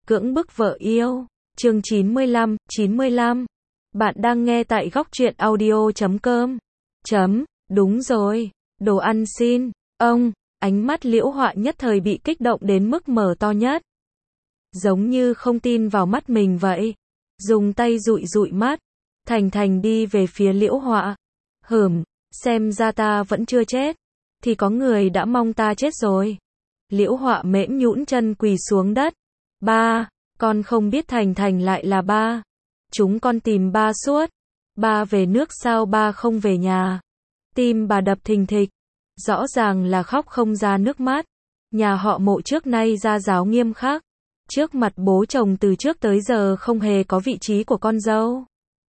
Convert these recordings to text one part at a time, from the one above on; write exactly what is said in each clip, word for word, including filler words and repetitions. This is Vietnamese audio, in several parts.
Cưỡng bức vợ yêu. Chương chín mươi lăm, chín mươi lăm. Bạn đang nghe tại góc truyện audio chấm com. Chấm, đúng rồi. Đồ ăn xin. Ông, ánh mắt Liễu Họa nhất thời bị kích động đến mức mở to nhất. Giống như không tin vào mắt mình vậy. Dùng tay dụi dụi mắt. Thành Thành đi về phía Liễu Họa. Hửm, xem ra ta vẫn chưa chết. Thì có người đã mong ta chết rồi. Liễu Họa mễm nhũn chân quỳ xuống đất. Ba, con không biết Thành Thành lại là ba. Chúng con tìm ba suốt. Ba về nước sao ba không về nhà? Tim bà đập thình thịch. Rõ ràng là khóc không ra nước mắt. Nhà họ Mộ trước nay gia giáo nghiêm khắc. Trước mặt bố chồng từ trước tới giờ không hề có vị trí của con dâu.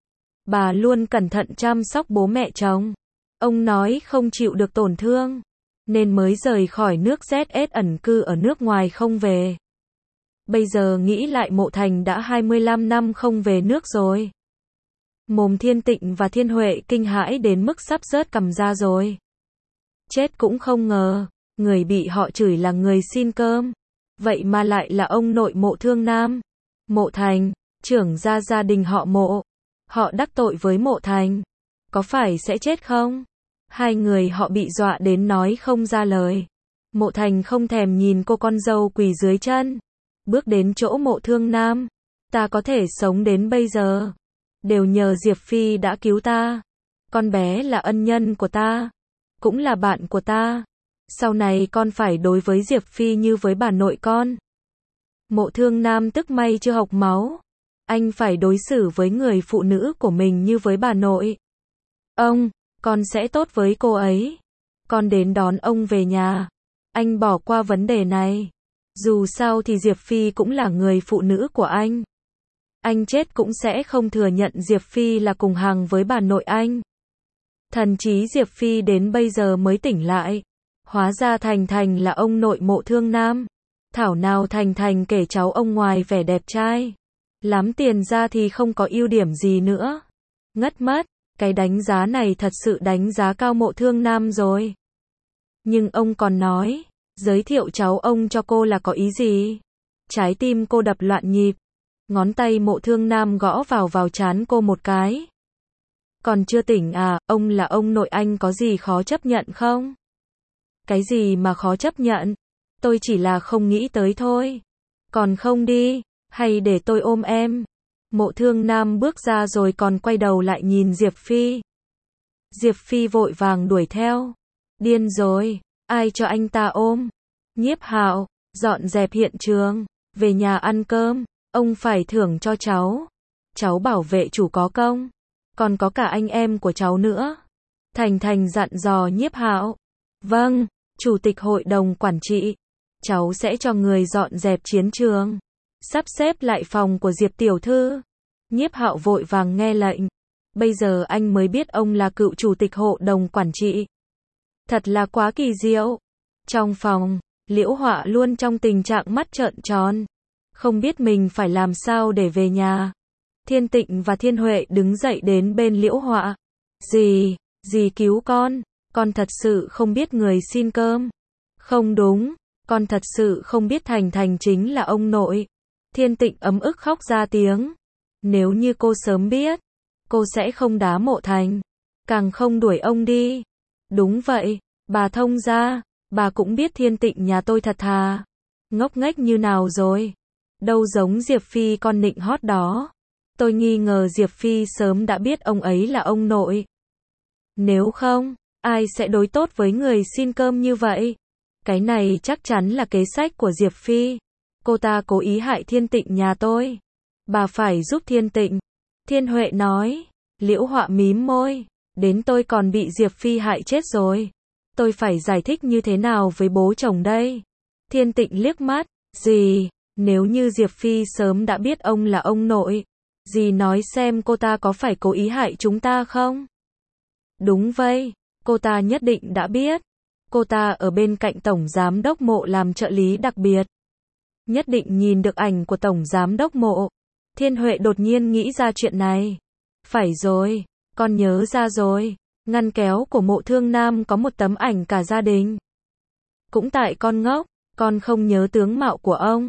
Bà luôn cẩn thận chăm sóc bố mẹ chồng. Ông nói không chịu được tổn thương, nên mới rời khỏi nước dét ét ẩn cư ở nước ngoài không về. Bây giờ nghĩ lại Mộ Thành đã hai mươi lăm năm không về nước rồi. Mồm Thiên Tịnh và Thiên Huệ kinh hãi đến mức sắp rớt cằm ra rồi. Chết cũng không ngờ, người bị họ chửi là người xin cơm. Vậy mà lại là ông nội Mộ Thương Nam. Mộ Thành, trưởng gia gia đình họ Mộ. Họ đắc tội với Mộ Thành. Có phải sẽ chết không? Hai người họ bị dọa đến nói không ra lời. Mộ Thành không thèm nhìn cô con dâu quỳ dưới chân. Bước đến chỗ Mộ Thương Nam. Ta có thể sống đến bây giờ. Đều nhờ Diệp Phi đã cứu ta. Con bé là ân nhân của ta. Cũng là bạn của ta. Sau này con phải đối với Diệp Phi như với bà nội con. Mộ Thương Nam tức may chưa học máu. Anh phải đối xử với người phụ nữ của mình như với bà nội. Ông, con sẽ tốt với cô ấy. Con đến đón ông về nhà. Anh bỏ qua vấn đề này. Dù sao thì Diệp Phi cũng là người phụ nữ của anh. Anh chết cũng sẽ không thừa nhận Diệp Phi là cùng hàng với bà nội anh. Thần trí Diệp Phi đến bây giờ mới tỉnh lại. Hóa ra Thành Thành là ông nội Mộ Thương Nam. Thảo nào Thành Thành kể cháu ông ngoài vẻ đẹp trai, lắm tiền ra thì không có ưu điểm gì nữa. Ngất mất, cái đánh giá này thật sự đánh giá cao Mộ Thương Nam rồi. Nhưng ông còn nói, giới thiệu cháu ông cho cô là có ý gì? Trái tim cô đập loạn nhịp. Ngón tay Mộ Thương Nam gõ vào vào trán cô một cái. Còn chưa tỉnh à, ông là ông nội anh có gì khó chấp nhận không? Cái gì mà khó chấp nhận? Tôi chỉ là không nghĩ tới thôi. Còn không đi, hay để tôi ôm em? Mộ Thương Nam bước ra rồi còn quay đầu lại nhìn Diệp Phi. Diệp Phi vội vàng đuổi theo. Điên rồi, ai cho anh ta ôm? Nhiếp Hạo, dọn dẹp hiện trường, về nhà ăn cơm, ông phải thưởng cho cháu. Cháu bảo vệ chủ có công, còn có cả anh em của cháu nữa. Thành Thành dặn dò Nhiếp Hạo. Vâng, Chủ tịch Hội đồng Quản trị. Cháu sẽ cho người dọn dẹp chiến trường, sắp xếp lại phòng của Diệp tiểu thư. Nhiếp Hạo vội vàng nghe lệnh. Bây giờ anh mới biết ông là cựu chủ tịch Hội đồng Quản trị. Thật là quá kỳ diệu. Trong phòng, Liễu Họa luôn trong tình trạng mắt trợn tròn, không biết mình phải làm sao để về nhà. Thiên Tịnh và Thiên Huệ đứng dậy đến bên Liễu Họa. Dì, dì cứu con. Con thật sự không biết người xin cơm. Không đúng, con thật sự không biết Thành Thành chính là ông nội. Thiên Tịnh ấm ức khóc ra tiếng. Nếu như cô sớm biết, cô sẽ không đá Mộ Thành, càng không đuổi ông đi. Đúng vậy, bà thông gia, bà cũng biết Thiên Tịnh nhà tôi thật thà. Ngốc nghếch như nào rồi? Đâu giống Diệp Phi con nịnh hót đó. Tôi nghi ngờ Diệp Phi sớm đã biết ông ấy là ông nội. Nếu không, ai sẽ đối tốt với người xin cơm như vậy? Cái này chắc chắn là kế sách của Diệp Phi. Cô ta cố ý hại Thiên Tịnh nhà tôi. Bà phải giúp Thiên Tịnh. Thiên Huệ nói. Liễu Họa mím môi. Đến tôi còn bị Diệp Phi hại chết rồi. Tôi phải giải thích như thế nào với bố chồng đây? Thiên Tịnh liếc mắt. Dì, nếu như Diệp Phi sớm đã biết ông là ông nội, dì nói xem cô ta có phải cố ý hại chúng ta không? Đúng vậy, cô ta nhất định đã biết. Cô ta ở bên cạnh Tổng Giám đốc Mộ làm trợ lý đặc biệt. Nhất định nhìn được ảnh của Tổng Giám đốc Mộ. Thiên Huệ đột nhiên nghĩ ra chuyện này. Phải rồi, con nhớ ra rồi. Ngăn kéo của Mộ Thương Nam có một tấm ảnh cả gia đình. Cũng tại con ngốc, con không nhớ tướng mạo của ông.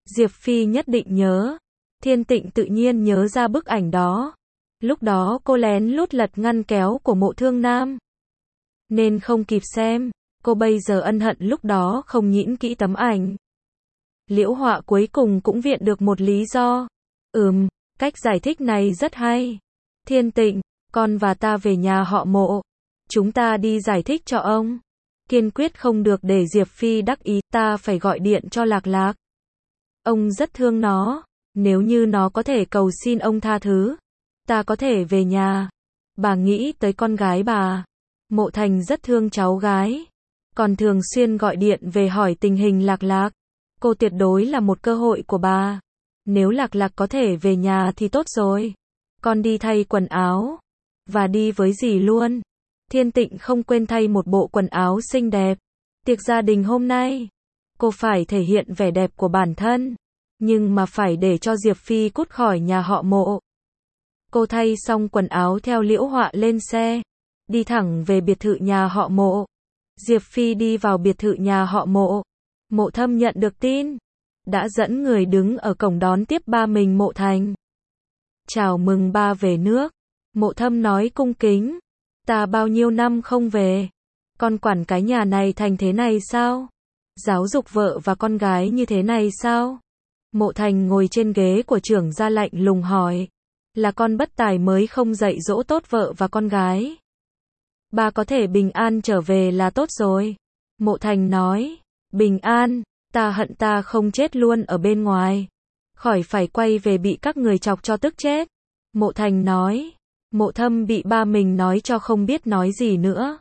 Diệp Phi nhất định nhớ. Thiên Tịnh tự nhiên nhớ ra bức ảnh đó. Lúc đó cô lén lút lật ngăn kéo của Mộ Thương Nam, nên không kịp xem. Cô bây giờ ân hận lúc đó không nhịn kỹ tấm ảnh. Liễu Họa cuối cùng cũng viện được một lý do. Ừm, cách giải thích này rất hay. Thiên Tịnh, con và ta về nhà họ Mộ. Chúng ta đi giải thích cho ông. Kiên quyết không được để Diệp Phi đắc ý, ta phải gọi điện cho Lạc Lạc. Ông rất thương nó. Nếu như nó có thể cầu xin ông tha thứ, ta có thể về nhà. Bà nghĩ tới con gái bà. Mộ Thành rất thương cháu gái, còn thường xuyên gọi điện về hỏi tình hình Lạc Lạc. Cô tuyệt đối là một cơ hội của bà. Nếu Lạc Lạc có thể về nhà thì tốt rồi. Con đi thay quần áo, và đi với dì luôn. Thiên Tịnh không quên thay một bộ quần áo xinh đẹp. Tiệc gia đình hôm nay, cô phải thể hiện vẻ đẹp của bản thân, nhưng mà phải để cho Diệp Phi cút khỏi nhà họ Mộ. Cô thay xong quần áo theo Liễu Họa lên xe, đi thẳng về biệt thự nhà họ Mộ. Diệp Phi đi vào biệt thự nhà họ Mộ. Mộ Thâm nhận được tin, đã dẫn người đứng ở cổng đón tiếp ba mình Mộ Thành. Chào mừng ba về nước. Mộ Thâm nói cung kính. Ta bao nhiêu năm không về, con quản cái nhà này thành thế này sao? Giáo dục vợ và con gái như thế này sao? Mộ Thành ngồi trên ghế của trưởng gia lạnh lùng hỏi. Là con bất tài mới không dạy dỗ tốt vợ và con gái. Ba có thể bình an trở về là tốt rồi. Mộ Thành nói. Bình an, ta hận ta không chết luôn ở bên ngoài, khỏi phải quay về bị các người chọc cho tức chết. Mộ Thành nói. Mộ Thâm bị ba mình nói cho không biết nói gì nữa.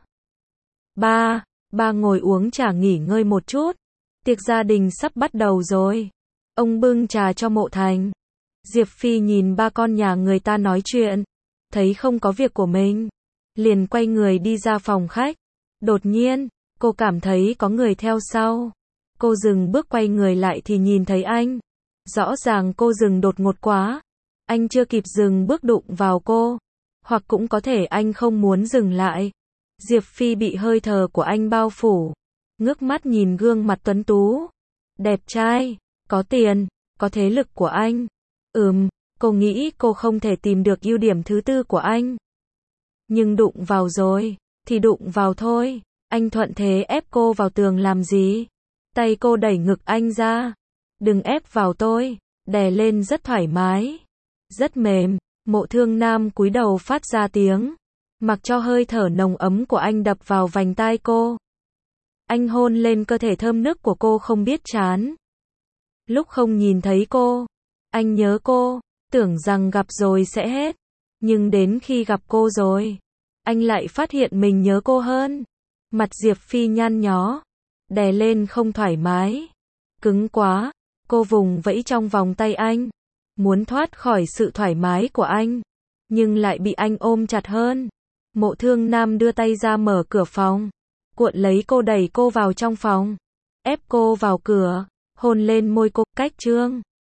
Ba, ba ngồi uống trà nghỉ ngơi một chút. Tiệc gia đình sắp bắt đầu rồi. Ông bưng trà cho Mộ Thành. Diệp Phi nhìn ba con nhà người ta nói chuyện, thấy không có việc của mình, liền quay người đi ra phòng khách. Đột nhiên, cô cảm thấy có người theo sau. Cô dừng bước quay người lại thì nhìn thấy anh. Rõ ràng cô dừng đột ngột quá. Anh chưa kịp dừng bước đụng vào cô. Hoặc cũng có thể anh không muốn dừng lại. Diệp Phi bị hơi thở của anh bao phủ. Ngước mắt nhìn gương mặt tuấn tú, đẹp trai, có tiền, có thế lực của anh. Ừm, cô nghĩ cô không thể tìm được ưu điểm thứ tư của anh. Nhưng đụng vào rồi, thì đụng vào thôi. Anh thuận thế ép cô vào tường làm gì? Tay cô đẩy ngực anh ra. Đừng ép vào tôi. Đè lên rất thoải mái, rất mềm. Mộ Thương Nam cúi đầu phát ra tiếng, mặc cho hơi thở nồng ấm của anh đập vào vành tai cô. Anh hôn lên cơ thể thơm nức của cô không biết chán. Lúc không nhìn thấy cô, anh nhớ cô, tưởng rằng gặp rồi sẽ hết. Nhưng đến khi gặp cô rồi, anh lại phát hiện mình nhớ cô hơn. Mặt Diệp Phi nhăn nhó, đè lên không thoải mái, cứng quá. Cô vùng vẫy trong vòng tay anh, muốn thoát khỏi sự thoải mái của anh, nhưng lại bị anh ôm chặt hơn. Mộ Thương Nam đưa tay ra mở cửa phòng, cuộn lấy cô đẩy cô vào trong phòng, ép cô vào cửa, hôn lên môi cô, cách trương.